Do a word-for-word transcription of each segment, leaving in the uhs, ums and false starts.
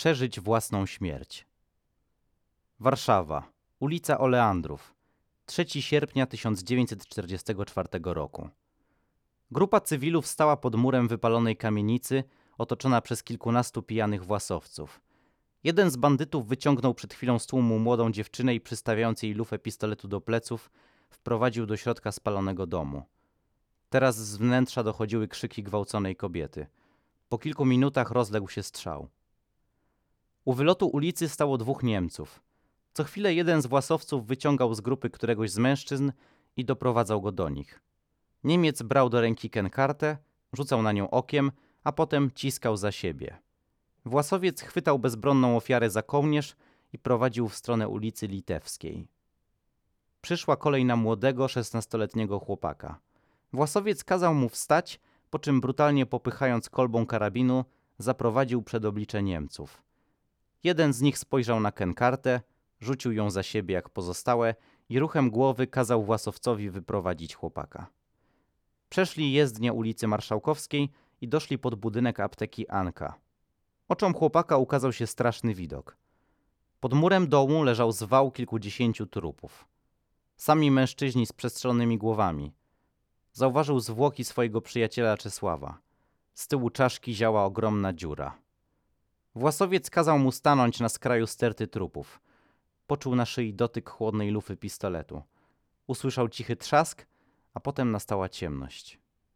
przeżyć własną śmierć. Warszawa, ulica Oleandrów, trzeciego sierpnia tysiąc dziewięćset czterdziestego czwartego roku. Grupa cywilów stała pod murem wypalonej kamienicy, otoczona przez kilkunastu pijanych własowców. Jeden z bandytów wyciągnął przed chwilą z tłumu młodą dziewczynę i przystawiając jej lufę pistoletu do pleców, wprowadził do środka spalonego domu. Teraz z wnętrza dochodziły krzyki gwałconej kobiety. Po kilku minutach rozległ się strzał. U wylotu ulicy stało dwóch Niemców. Co chwilę jeden z własowców wyciągał z grupy któregoś z mężczyzn i doprowadzał go do nich. Niemiec brał do ręki kenkartę, rzucał na nią okiem, a potem ciskał za siebie. Własowiec chwytał bezbronną ofiarę za kołnierz i prowadził w stronę ulicy Litewskiej. Przyszła kolej na młodego, szesnastoletniego chłopaka. Własowiec kazał mu wstać, po czym brutalnie popychając kolbą karabinu, zaprowadził przed oblicze Niemców. Jeden z nich spojrzał na kenkartę, rzucił ją za siebie jak pozostałe i ruchem głowy kazał własowcowi wyprowadzić chłopaka. Przeszli jezdnię ulicy Marszałkowskiej i doszli pod budynek apteki Anka. Oczom chłopaka ukazał się straszny widok. Pod murem domu leżał zwał kilkudziesięciu trupów. Sami mężczyźni z przestrzelonymi głowami. Zauważył zwłoki swojego przyjaciela Czesława. Z tyłu czaszki ziała ogromna dziura. Własowiec kazał mu stanąć na skraju sterty trupów. Poczuł na szyi dotyk chłodnej lufy pistoletu. Usłyszał cichy trzask, a potem nastała ciemność.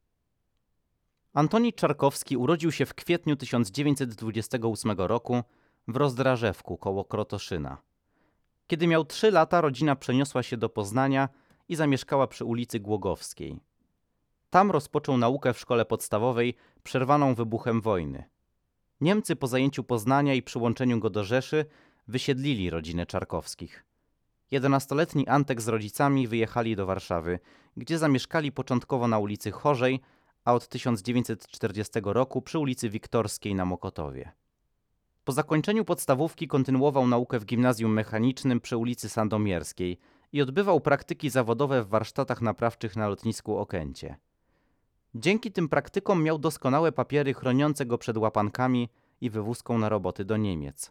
Antoni Czarkowski urodził się w kwietniu tysiąc dziewięćset dwudziestego ósmego roku w Rozdrażewku koło Krotoszyna. Kiedy miał trzy lata, rodzina przeniosła się do Poznania i zamieszkała przy ulicy Głogowskiej. Tam rozpoczął naukę w szkole podstawowej, przerwaną wybuchem wojny. Niemcy po zajęciu Poznania i przyłączeniu go do Rzeszy wysiedlili rodzinę Czarkowskich. Jedenastoletni Antek z rodzicami wyjechali do Warszawy, gdzie zamieszkali początkowo na ulicy Chorzej, a od tysiąc dziewięćset czterdziestego roku przy ulicy Wiktorskiej na Mokotowie. Po zakończeniu podstawówki kontynuował naukę w gimnazjum mechanicznym przy ulicy Sandomierskiej i odbywał praktyki zawodowe w warsztatach naprawczych na lotnisku Okęcie. Dzięki tym praktykom miał doskonałe papiery chroniące go przed łapankami i wywózką na roboty do Niemiec.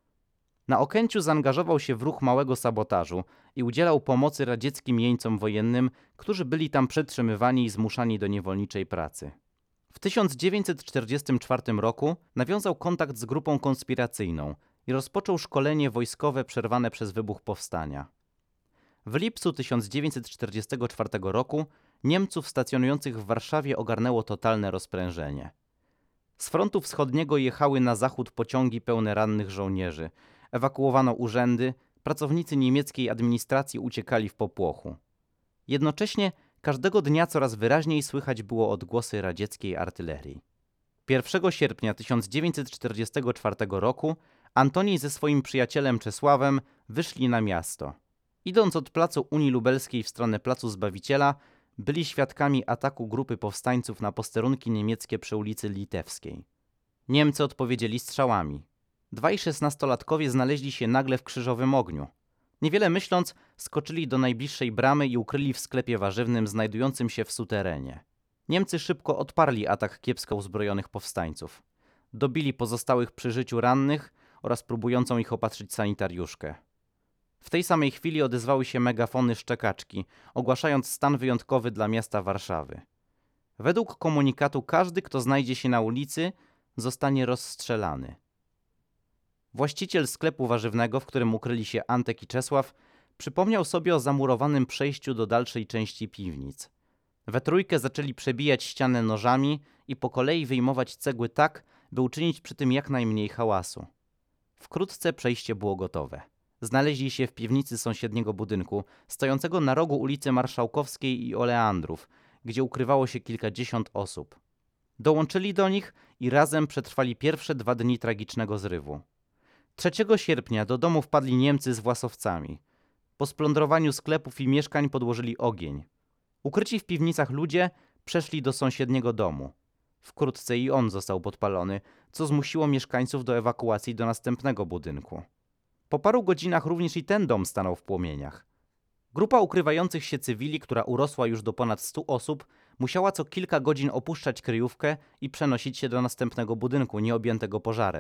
Na Okęciu zaangażował się w ruch małego sabotażu i udzielał pomocy radzieckim jeńcom wojennym, którzy byli tam przetrzymywani i zmuszani do niewolniczej pracy. W tysiąc dziewięćset czterdziestym czwartym roku nawiązał kontakt z grupą konspiracyjną i rozpoczął szkolenie wojskowe przerwane przez wybuch powstania. W lipcu tysiąc dziewięćset czterdziestego czwartego roku Niemców stacjonujących w Warszawie ogarnęło totalne rozprężenie. Z frontu wschodniego jechały na zachód pociągi pełne rannych żołnierzy. Ewakuowano urzędy, pracownicy niemieckiej administracji uciekali w popłochu. Jednocześnie każdego dnia coraz wyraźniej słychać było odgłosy radzieckiej artylerii. pierwszego sierpnia tysiąc dziewięćset czterdziestego czwartego roku Antoni ze swoim przyjacielem Czesławem wyszli na miasto. Idąc od placu Unii Lubelskiej w stronę placu Zbawiciela, byli świadkami ataku grupy powstańców na posterunki niemieckie przy ulicy Litewskiej. Niemcy odpowiedzieli strzałami. Dwaj szesnastolatkowie znaleźli się nagle w krzyżowym ogniu. Niewiele myśląc, skoczyli do najbliższej bramy i ukryli w sklepie warzywnym znajdującym się w suterenie. Niemcy szybko odparli atak kiepsko uzbrojonych powstańców. Dobili pozostałych przy życiu rannych oraz próbującą ich opatrzyć sanitariuszkę. W tej samej chwili odezwały się megafony szczekaczki, ogłaszając stan wyjątkowy dla miasta Warszawy. Według komunikatu każdy, kto znajdzie się na ulicy, zostanie rozstrzelany. Właściciel sklepu warzywnego, w którym ukryli się Antek i Czesław, przypomniał sobie o zamurowanym przejściu do dalszej części piwnic. We trójkę zaczęli przebijać ścianę nożami i po kolei wyjmować cegły tak, by uczynić przy tym jak najmniej hałasu. Wkrótce przejście było gotowe. Znaleźli się w piwnicy sąsiedniego budynku, stojącego na rogu ulicy Marszałkowskiej i Oleandrów, gdzie ukrywało się kilkadziesiąt osób. Dołączyli do nich i razem przetrwali pierwsze dwa dni tragicznego zrywu. trzeciego sierpnia do domu wpadli Niemcy z własowcami. Po splądrowaniu sklepów i mieszkań podłożyli ogień. Ukryci w piwnicach ludzie przeszli do sąsiedniego domu. Wkrótce i on został podpalony, co zmusiło mieszkańców do ewakuacji do następnego budynku. Po paru godzinach również i ten dom stanął w płomieniach. Grupa ukrywających się cywili, która urosła już do ponad stu osób, musiała co kilka godzin opuszczać kryjówkę i przenosić się do następnego budynku nieobjętego pożarem.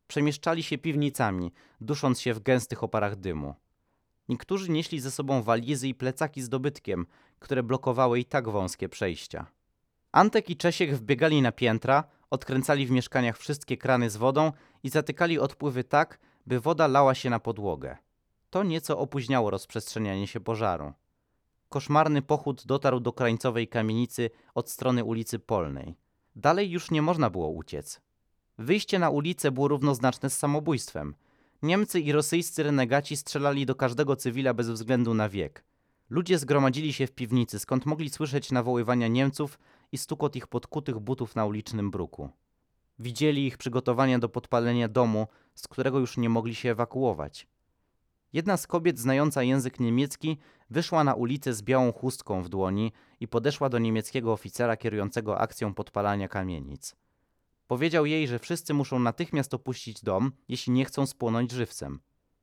Przemieszczali się piwnicami, dusząc się w gęstych oparach dymu. Niektórzy nieśli ze sobą walizy i plecaki z dobytkiem, które blokowały i tak wąskie przejścia. Antek i Czesiek wbiegali na piętra, odkręcali w mieszkaniach wszystkie krany z wodą i zatykali odpływy tak, by woda lała się na podłogę. To nieco opóźniało rozprzestrzenianie się pożaru. Koszmarny pochód dotarł do krańcowej kamienicy od strony ulicy Polnej. Dalej już nie można było uciec. Wyjście na ulicę było równoznaczne z samobójstwem. Niemcy i rosyjscy renegaci strzelali do każdego cywila bez względu na wiek. Ludzie zgromadzili się w piwnicy, skąd mogli słyszeć nawoływania Niemców i stukot ich podkutych butów na ulicznym bruku. Widzieli ich przygotowania do podpalenia domu, z którego już nie mogli się ewakuować. Jedna z kobiet znająca język niemiecki wyszła na ulicę z białą chustką w dłoni i podeszła do niemieckiego oficera kierującego akcją podpalania kamienic. Powiedział jej, że wszyscy muszą natychmiast opuścić dom, jeśli nie chcą spłonąć żywcem.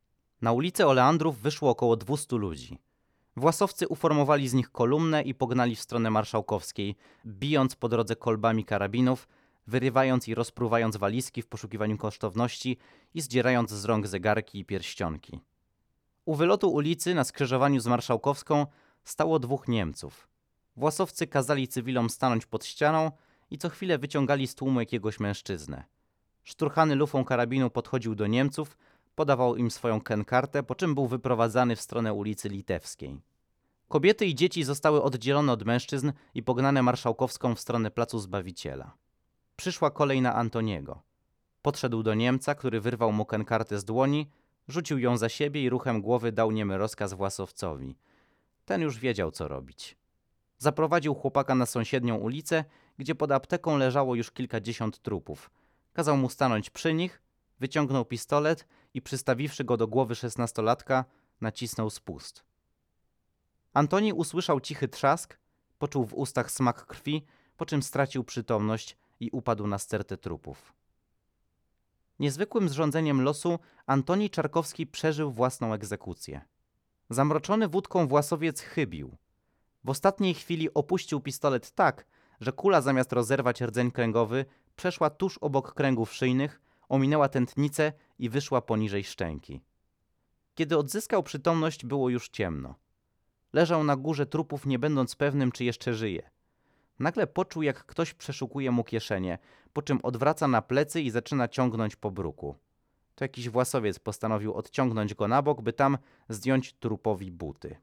Na ulicę Oleandrów wyszło około dwustu ludzi. Własowcy uformowali z nich kolumnę i pognali w stronę Marszałkowskiej, bijąc po drodze kolbami karabinów, wyrywając i rozpruwając walizki w poszukiwaniu kosztowności i zdzierając z rąk zegarki i pierścionki. U wylotu ulicy na skrzyżowaniu z Marszałkowską stało dwóch Niemców. Własowcy kazali cywilom stanąć pod ścianą i co chwilę wyciągali z tłumu jakiegoś mężczyznę. Szturchany lufą karabinu podchodził do Niemców, podawał im swoją kenkartę, po czym był wyprowadzany w stronę ulicy Litewskiej. Kobiety i dzieci zostały oddzielone od mężczyzn i pognane Marszałkowską w stronę Placu Zbawiciela. Przyszła kolej na Antoniego. Podszedł do Niemca, który wyrwał mu kenkartę z dłoni, rzucił ją za siebie i ruchem głowy dał niemy rozkaz Własowcowi. Ten już wiedział, co robić. Zaprowadził chłopaka na sąsiednią ulicę, gdzie pod apteką leżało już kilkadziesiąt trupów. Kazał mu stanąć przy nich, wyciągnął pistolet i przystawiwszy go do głowy szesnastolatka, nacisnął spust. Antoni usłyszał cichy trzask, poczuł w ustach smak krwi, po czym stracił przytomność i upadł na stertę trupów. Niezwykłym zrządzeniem losu Antoni Czarkowski przeżył własną egzekucję. Zamroczony wódką Własowiec chybił. W ostatniej chwili opuścił pistolet tak, że kula zamiast rozerwać rdzeń kręgowy przeszła tuż obok kręgów szyjnych, ominęła tętnicę i wyszła poniżej szczęki. Kiedy odzyskał przytomność, było już ciemno. Leżał na górze trupów, nie będąc pewnym, czy jeszcze żyje. Nagle poczuł, jak ktoś przeszukuje mu kieszenie, po czym odwraca na plecy i zaczyna ciągnąć po bruku. To jakiś Własowiec postanowił odciągnąć go na bok, by tam zdjąć trupowi buty.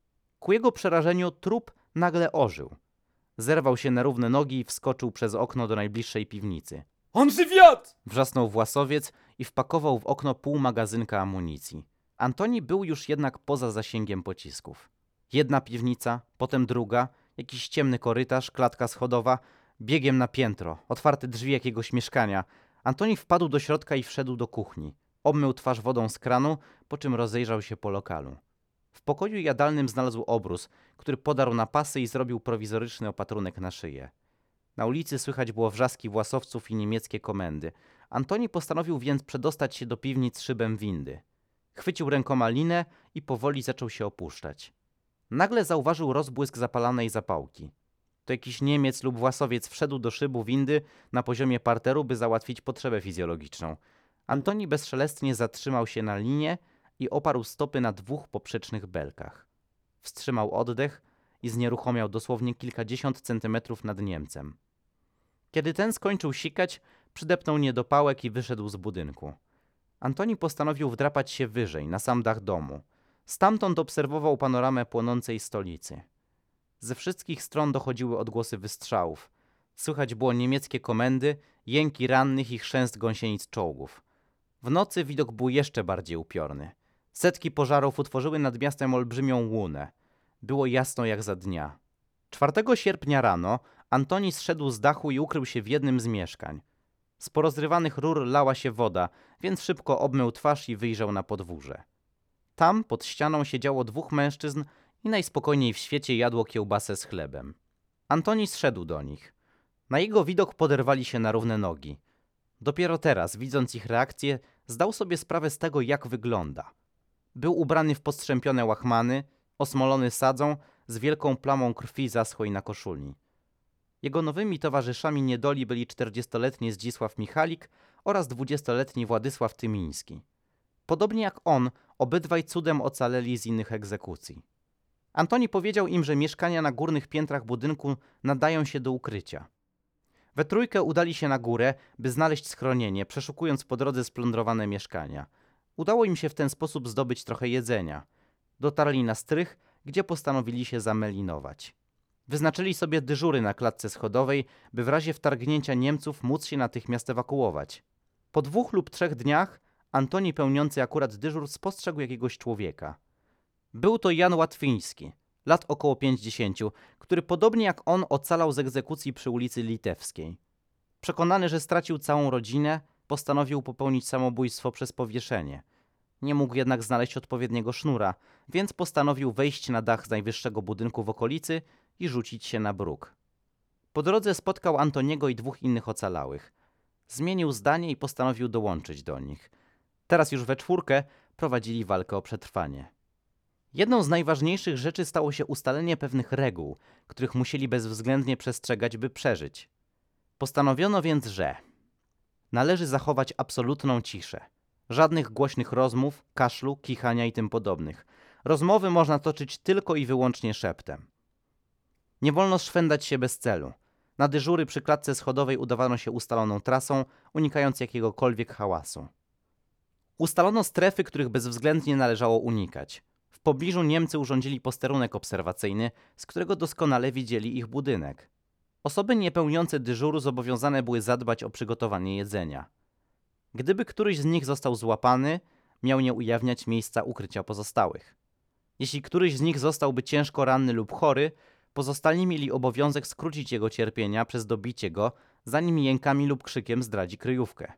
Ku jego przerażeniu trup nagle ożył. Zerwał się na równe nogi i wskoczył przez okno do najbliższej piwnicy. On żywiat! Wrzasnął Własowiec i wpakował w okno pół magazynka amunicji. Antoni był już jednak poza zasięgiem pocisków. Jedna piwnica, potem druga, jakiś ciemny korytarz, klatka schodowa, biegiem na piętro, otwarte drzwi jakiegoś mieszkania. Antoni wpadł do środka i wszedł do kuchni. Obmył twarz wodą z kranu, po czym rozejrzał się po lokalu. W pokoju jadalnym znalazł obrus, który podarł na pasy i zrobił prowizoryczny opatrunek na szyję. Na ulicy słychać było wrzaski własowców i niemieckie komendy. Antoni postanowił więc przedostać się do piwnic szybem windy. Chwycił rękoma linę i powoli zaczął się opuszczać. Nagle zauważył rozbłysk zapalanej zapałki. To jakiś Niemiec lub Własowiec wszedł do szybu windy na poziomie parteru, by załatwić potrzebę fizjologiczną. Antoni bezszelestnie zatrzymał się na linie i oparł stopy na dwóch poprzecznych belkach. Wstrzymał oddech i znieruchomiał dosłownie kilkadziesiąt centymetrów nad Niemcem. Kiedy ten skończył sikać, przydepnął niedopałek i wyszedł z budynku. Antoni postanowił wdrapać się wyżej, na sam dach domu. Stamtąd obserwował panoramę płonącej stolicy. Ze wszystkich stron dochodziły odgłosy wystrzałów. Słychać było niemieckie komendy, jęki rannych i chrzęst gąsienic czołgów. W nocy widok był jeszcze bardziej upiorny. Setki pożarów utworzyły nad miastem olbrzymią łunę. Było jasno jak za dnia. czwartego sierpnia rano Antoni zszedł z dachu i ukrył się w jednym z mieszkań. Z porozrywanych rur lała się woda, więc szybko obmył twarz i wyjrzał na podwórze. Tam, pod ścianą, siedziało dwóch mężczyzn i najspokojniej w świecie jadło kiełbasę z chlebem. Antoni zszedł do nich. Na jego widok poderwali się na równe nogi. Dopiero teraz, widząc ich reakcję, zdał sobie sprawę z tego, jak wygląda. Był ubrany w postrzępione łachmany, osmolony sadzą, z wielką plamą krwi zaschłej na koszuli. Jego nowymi towarzyszami niedoli byli czterdziestoletni Zdzisław Michalik oraz dwudziestoletni Władysław Tymiński. Podobnie jak on, obydwaj cudem ocaleli z innych egzekucji. Antoni powiedział im, że mieszkania na górnych piętrach budynku nadają się do ukrycia. We trójkę udali się na górę, by znaleźć schronienie, przeszukując po drodze splądrowane mieszkania. Udało im się w ten sposób zdobyć trochę jedzenia. Dotarli na strych, gdzie postanowili się zamelinować. Wyznaczyli sobie dyżury na klatce schodowej, by w razie wtargnięcia Niemców móc się natychmiast ewakuować. Po dwóch lub trzech dniach Antoni, pełniący akurat dyżur, spostrzegł jakiegoś człowieka. Był to Jan Łatwiński, lat około pięćdziesięciu, który podobnie jak on ocalał z egzekucji przy ulicy Litewskiej. Przekonany, że stracił całą rodzinę, postanowił popełnić samobójstwo przez powieszenie. Nie mógł jednak znaleźć odpowiedniego sznura, więc postanowił wejść na dach z najwyższego budynku w okolicy i rzucić się na bruk. Po drodze spotkał Antoniego i dwóch innych ocalałych. Zmienił zdanie i postanowił dołączyć do nich. Teraz już we czwórkę prowadzili walkę o przetrwanie. Jedną z najważniejszych rzeczy stało się ustalenie pewnych reguł, których musieli bezwzględnie przestrzegać, by przeżyć. Postanowiono więc, że należy zachować absolutną ciszę. Żadnych głośnych rozmów, kaszlu, kichania i tym podobnych. Rozmowy można toczyć tylko i wyłącznie szeptem. Nie wolno szwendać się bez celu. Na dyżury przy klatce schodowej udawano się ustaloną trasą, unikając jakiegokolwiek hałasu. Ustalono strefy, których bezwzględnie należało unikać. W pobliżu Niemcy urządzili posterunek obserwacyjny, z którego doskonale widzieli ich budynek. Osoby niepełniące dyżuru zobowiązane były zadbać o przygotowanie jedzenia. Gdyby któryś z nich został złapany, miał nie ujawniać miejsca ukrycia pozostałych. Jeśli któryś z nich zostałby ciężko ranny lub chory, pozostali mieli obowiązek skrócić jego cierpienia przez dobicie go, zanim jękami lub krzykiem zdradzi kryjówkę.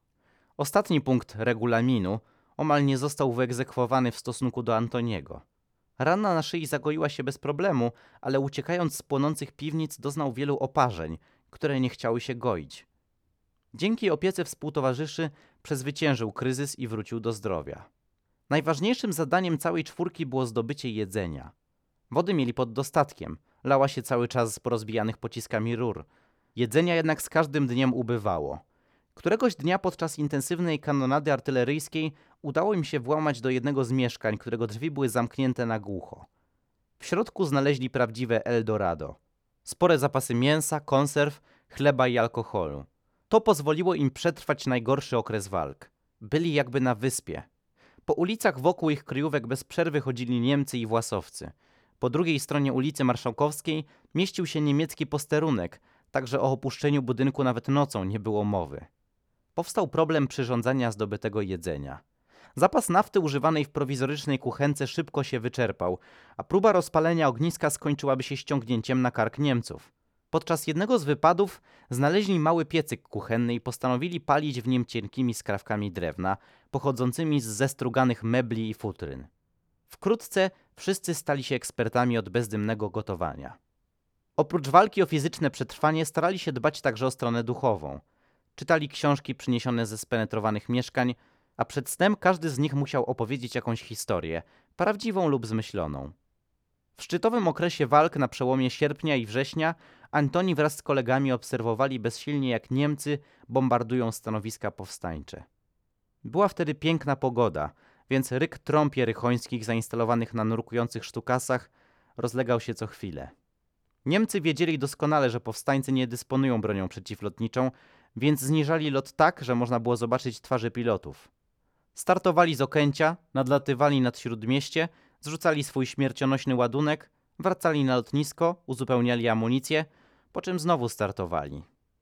Ostatni punkt regulaminu omal nie został wyegzekwowany w stosunku do Antoniego. Rana na szyi zagoiła się bez problemu, ale uciekając z płonących piwnic doznał wielu oparzeń, które nie chciały się goić. Dzięki opiece współtowarzyszy przezwyciężył kryzys i wrócił do zdrowia. Najważniejszym zadaniem całej czwórki było zdobycie jedzenia. Wody mieli pod dostatkiem, lała się cały czas z porozbijanych pociskami rur. Jedzenia jednak z każdym dniem ubywało. Któregoś dnia podczas intensywnej kanonady artyleryjskiej udało im się włamać do jednego z mieszkań, którego drzwi były zamknięte na głucho. W środku znaleźli prawdziwe Eldorado. Spore zapasy mięsa, konserw, chleba i alkoholu. To pozwoliło im przetrwać najgorszy okres walk. Byli jakby na wyspie. Po ulicach wokół ich kryjówek bez przerwy chodzili Niemcy i Własowcy. Po drugiej stronie ulicy Marszałkowskiej mieścił się niemiecki posterunek, także o opuszczeniu budynku nawet nocą nie było mowy. Powstał problem przyrządzania zdobytego jedzenia. Zapas nafty używanej w prowizorycznej kuchence szybko się wyczerpał, a próba rozpalenia ogniska skończyłaby się ściągnięciem na kark Niemców. Podczas jednego z wypadów znaleźli mały piecyk kuchenny i postanowili palić w nim cienkimi skrawkami drewna, pochodzącymi z zestruganych mebli i futryn. Wkrótce wszyscy stali się ekspertami od bezdymnego gotowania. Oprócz walki o fizyczne przetrwanie starali się dbać także o stronę duchową. Czytali książki przyniesione ze spenetrowanych mieszkań, a przed snem każdy z nich musiał opowiedzieć jakąś historię, prawdziwą lub zmyśloną. W szczytowym okresie walk na przełomie sierpnia i września Antoni wraz z kolegami obserwowali bezsilnie, jak Niemcy bombardują stanowiska powstańcze. Była wtedy piękna pogoda, więc ryk trąb jerychońskich zainstalowanych na nurkujących sztukasach rozlegał się co chwilę. Niemcy wiedzieli doskonale, że powstańcy nie dysponują bronią przeciwlotniczą, więc zniżali lot tak, że można było zobaczyć twarze pilotów. Startowali z Okęcia, nadlatywali nad Śródmieście, zrzucali swój śmiercionośny ładunek, wracali na lotnisko, uzupełniali amunicję, po czym znowu startowali.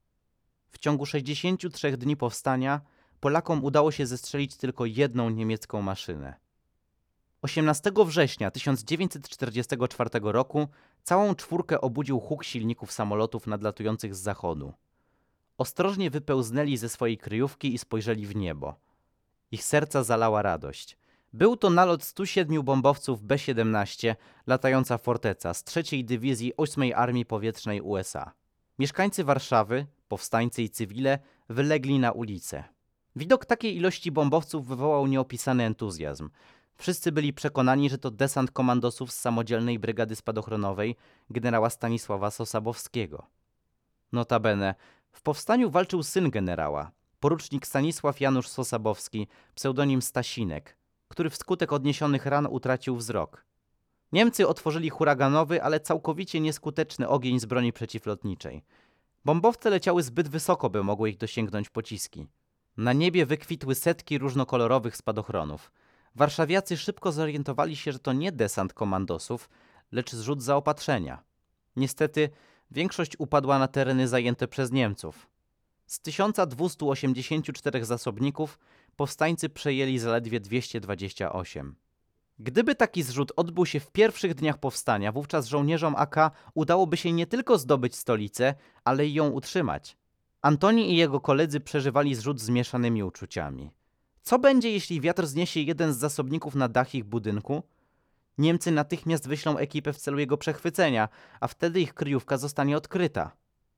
W ciągu sześćdziesięciu trzech dni powstania Polakom udało się zestrzelić tylko jedną niemiecką maszynę. osiemnastego września tysiąc dziewięćset czterdziestego czwartego roku całą czwórkę obudził huk silników samolotów nadlatujących z zachodu. Ostrożnie wypełznęli ze swojej kryjówki i spojrzeli w niebo. Ich serca zalała radość. Był to nalot stu siedmiu bombowców B siedemnaście, latająca forteca z trzeciej Dywizji ósmej Armii Powietrznej U S A. Mieszkańcy Warszawy, powstańcy i cywile wylegli na ulicę. Widok takiej ilości bombowców wywołał nieopisany entuzjazm. Wszyscy byli przekonani, że to desant komandosów z samodzielnej brygady spadochronowej generała Stanisława Sosabowskiego. Notabene, w powstaniu walczył syn generała, porucznik Stanisław Janusz Sosabowski, pseudonim Stasinek, który wskutek odniesionych ran utracił wzrok. Niemcy otworzyli huraganowy, ale całkowicie nieskuteczny ogień z broni przeciwlotniczej. Bombowce leciały zbyt wysoko, by mogły ich dosięgnąć pociski. Na niebie wykwitły setki różnokolorowych spadochronów. Warszawiacy szybko zorientowali się, że to nie desant komandosów, lecz zrzut zaopatrzenia. Niestety większość upadła na tereny zajęte przez Niemców. Z tysiąc dwieście osiemdziesięciu czterech zasobników powstańcy przejęli zaledwie dwieście dwadzieścia osiem. Gdyby taki zrzut odbył się w pierwszych dniach powstania, wówczas żołnierzom A K udałoby się nie tylko zdobyć stolicę, ale i ją utrzymać. Antoni i jego koledzy przeżywali zrzut z mieszanymi uczuciami. Co będzie, jeśli wiatr zniesie jeden z zasobników na dach ich budynku? Niemcy natychmiast wyślą ekipę w celu jego przechwycenia, a wtedy ich kryjówka zostanie odkryta.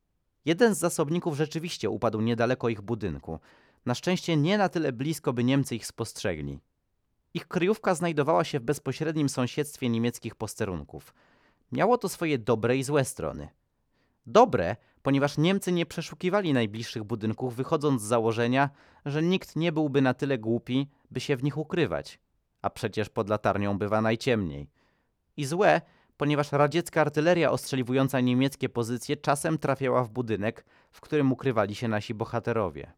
Jeden z zasobników rzeczywiście upadł niedaleko ich budynku. Na szczęście nie na tyle blisko, by Niemcy ich spostrzegli. Ich kryjówka znajdowała się w bezpośrednim sąsiedztwie niemieckich posterunków. Miało to swoje dobre i złe strony. Dobre, ponieważ Niemcy nie przeszukiwali najbliższych budynków, wychodząc z założenia, że nikt nie byłby na tyle głupi, by się w nich ukrywać. A przecież pod latarnią bywa najciemniej. I złe, ponieważ radziecka artyleria ostrzeliwująca niemieckie pozycje czasem trafiała w budynek, w którym ukrywali się nasi bohaterowie.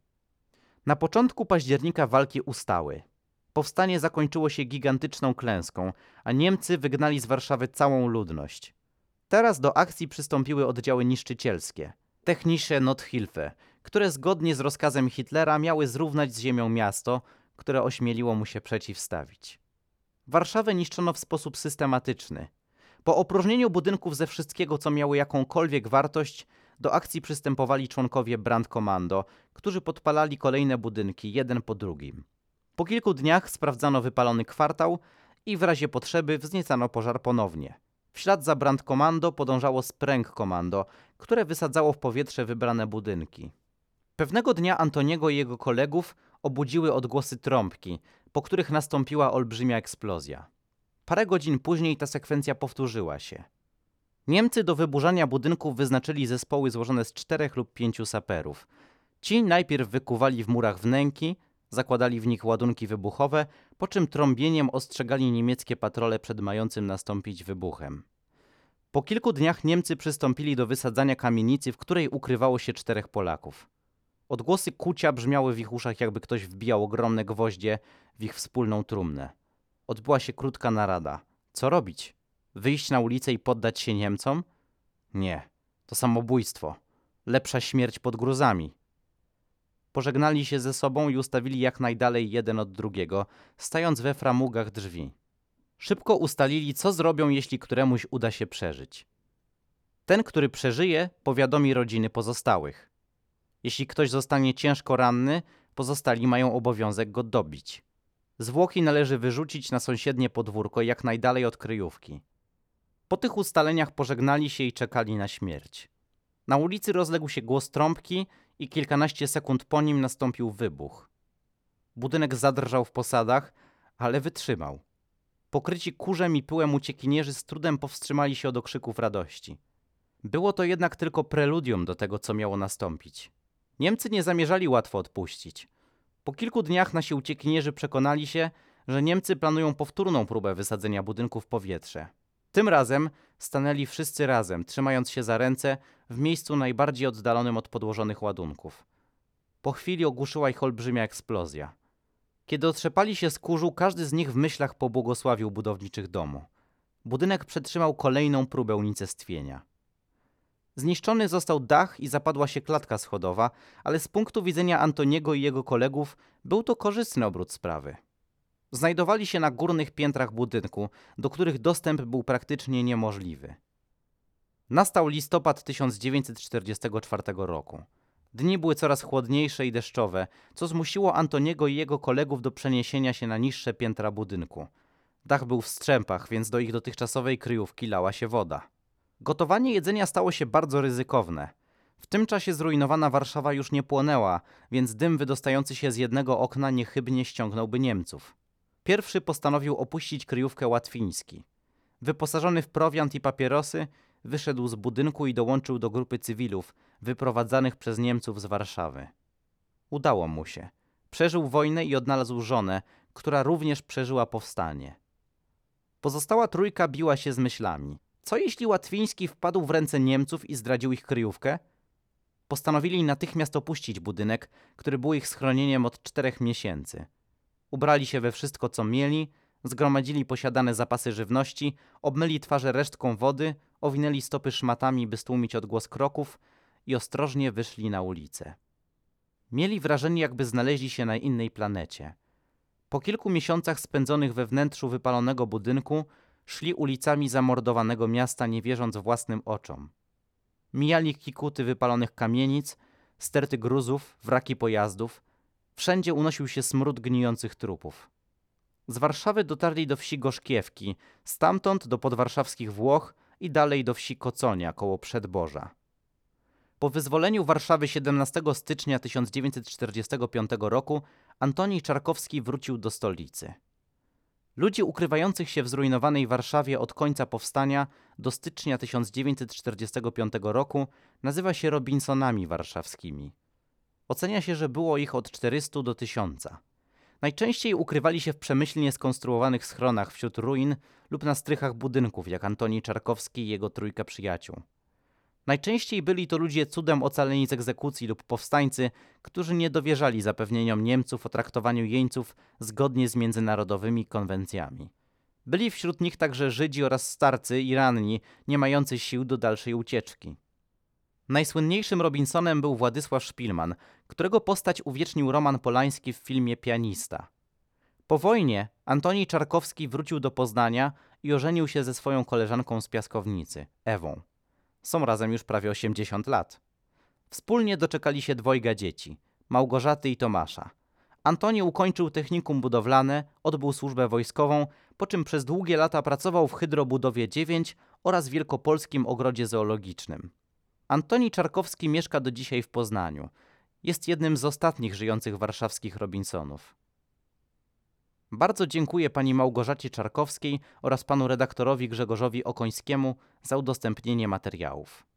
Na początku października walki ustały. Powstanie zakończyło się gigantyczną klęską, a Niemcy wygnali z Warszawy całą ludność. Teraz do akcji przystąpiły oddziały niszczycielskie, Technische Nothilfe, które zgodnie z rozkazem Hitlera miały zrównać z ziemią miasto, które ośmieliło mu się przeciwstawić. Warszawę niszczono w sposób systematyczny. Po opróżnieniu budynków ze wszystkiego, co miało jakąkolwiek wartość, do akcji przystępowali członkowie Brandkommando, którzy podpalali kolejne budynki, jeden po drugim. Po kilku dniach sprawdzano wypalony kwartał i w razie potrzeby wzniecano pożar ponownie. W ślad za Brandkommando podążało Sprengkommando, które wysadzało w powietrze wybrane budynki. Pewnego dnia Antoniego i jego kolegów obudziły odgłosy trąbki, po których nastąpiła olbrzymia eksplozja. Parę godzin później ta sekwencja powtórzyła się. Niemcy do wyburzania budynków wyznaczyli zespoły złożone z czterech lub pięciu saperów. Ci najpierw wykuwali w murach wnęki, zakładali w nich ładunki wybuchowe, po czym trąbieniem ostrzegali niemieckie patrole przed mającym nastąpić wybuchem. Po kilku dniach Niemcy przystąpili do wysadzania kamienicy, w której ukrywało się czterech Polaków. Odgłosy kucia brzmiały w ich uszach, jakby ktoś wbijał ogromne gwoździe w ich wspólną trumnę. Odbyła się krótka narada. Co robić? Wyjść na ulicę i poddać się Niemcom? Nie, to samobójstwo. Lepsza śmierć pod gruzami. Pożegnali się ze sobą i ustawili jak najdalej jeden od drugiego, stając we framugach drzwi. Szybko ustalili, co zrobią, jeśli któremuś uda się przeżyć. Ten, który przeżyje, powiadomi rodziny pozostałych. Jeśli ktoś zostanie ciężko ranny, pozostali mają obowiązek go dobić. Zwłoki należy wyrzucić na sąsiednie podwórko jak najdalej od kryjówki. Po tych ustaleniach pożegnali się i czekali na śmierć. Na ulicy rozległ się głos trąbki i kilkanaście sekund po nim nastąpił wybuch. Budynek zadrżał w posadach, ale wytrzymał. Pokryci kurzem i pyłem uciekinierzy z trudem powstrzymali się od okrzyków radości. Było to jednak tylko preludium do tego, co miało nastąpić. Niemcy nie zamierzali łatwo odpuścić. Po kilku dniach nasi uciekinierzy przekonali się, że Niemcy planują powtórną próbę wysadzenia budynku w powietrze. Tym razem stanęli wszyscy razem, trzymając się za ręce w miejscu najbardziej oddalonym od podłożonych ładunków. Po chwili ogłuszyła ich olbrzymia eksplozja. Kiedy otrzepali się z kurzu, każdy z nich w myślach pobłogosławił budowniczych domu. Budynek przetrzymał kolejną próbę unicestwienia. Zniszczony został dach i zapadła się klatka schodowa, ale z punktu widzenia Antoniego i jego kolegów był to korzystny obrót sprawy. Znajdowali się na górnych piętrach budynku, do których dostęp był praktycznie niemożliwy. Nastał listopad tysiąc dziewięćset czterdziestego czwartego roku. Dni były coraz chłodniejsze i deszczowe, co zmusiło Antoniego i jego kolegów do przeniesienia się na niższe piętra budynku. Dach był w strzępach, więc do ich dotychczasowej kryjówki lała się woda. Gotowanie jedzenia stało się bardzo ryzykowne. W tym czasie zrujnowana Warszawa już nie płonęła, więc dym wydostający się z jednego okna niechybnie ściągnąłby Niemców. Pierwszy postanowił opuścić kryjówkę Łatwiński. Wyposażony w prowiant i papierosy, wyszedł z budynku i dołączył do grupy cywilów wyprowadzanych przez Niemców z Warszawy. Udało mu się. Przeżył wojnę i odnalazł żonę, która również przeżyła powstanie. Pozostała trójka biła się z myślami. Co jeśli Łatwiński wpadł w ręce Niemców i zdradził ich kryjówkę? Postanowili natychmiast opuścić budynek, który był ich schronieniem od czterech miesięcy. Ubrali się we wszystko, co mieli, zgromadzili posiadane zapasy żywności, obmyli twarze resztką wody, owinęli stopy szmatami, by stłumić odgłos kroków i ostrożnie wyszli na ulicę. Mieli wrażenie, jakby znaleźli się na innej planecie. Po kilku miesiącach spędzonych we wnętrzu wypalonego budynku szli ulicami zamordowanego miasta, nie wierząc własnym oczom. Mijali kikuty wypalonych kamienic, sterty gruzów, wraki pojazdów. Wszędzie unosił się smród gnijących trupów. Z Warszawy dotarli do wsi Gorzkiewki, stamtąd do podwarszawskich Włoch i dalej do wsi Koconia koło Przedborza. Po wyzwoleniu Warszawy siedemnastego stycznia tysiąc dziewięćset czterdziestego piątego roku Antoni Czarkowski wrócił do stolicy. Ludzi ukrywających się w zrujnowanej Warszawie od końca powstania do stycznia tysiąc dziewięćset czterdziestego piątego roku nazywa się Robinsonami warszawskimi. Ocenia się, że było ich od czterystu do tysiąca. Najczęściej ukrywali się w przemyślnie skonstruowanych schronach wśród ruin lub na strychach budynków, jak Antoni Czarkowski i jego trójka przyjaciół. Najczęściej byli to ludzie cudem ocaleni z egzekucji lub powstańcy, którzy nie dowierzali zapewnieniom Niemców o traktowaniu jeńców zgodnie z międzynarodowymi konwencjami. Byli wśród nich także Żydzi oraz starcy i ranni, nie mający sił do dalszej ucieczki. Najsłynniejszym Robinsonem był Władysław Szpilman, którego postać uwiecznił Roman Polański w filmie Pianista. Po wojnie Antoni Czarkowski wrócił do Poznania i ożenił się ze swoją koleżanką z piaskownicy, Ewą. Są razem już prawie osiemdziesiąt lat. Wspólnie doczekali się dwojga dzieci, Małgorzaty i Tomasza. Antoni ukończył technikum budowlane, odbył służbę wojskową, po czym przez długie lata pracował w Hydrobudowie dziewięć oraz Wielkopolskim Ogrodzie Zoologicznym. Antoni Czarkowski mieszka do dzisiaj w Poznaniu. Jest jednym z ostatnich żyjących warszawskich Robinsonów. Bardzo dziękuję pani Małgorzacie Czarkowskiej oraz panu redaktorowi Grzegorzowi Okońskiemu za udostępnienie materiałów.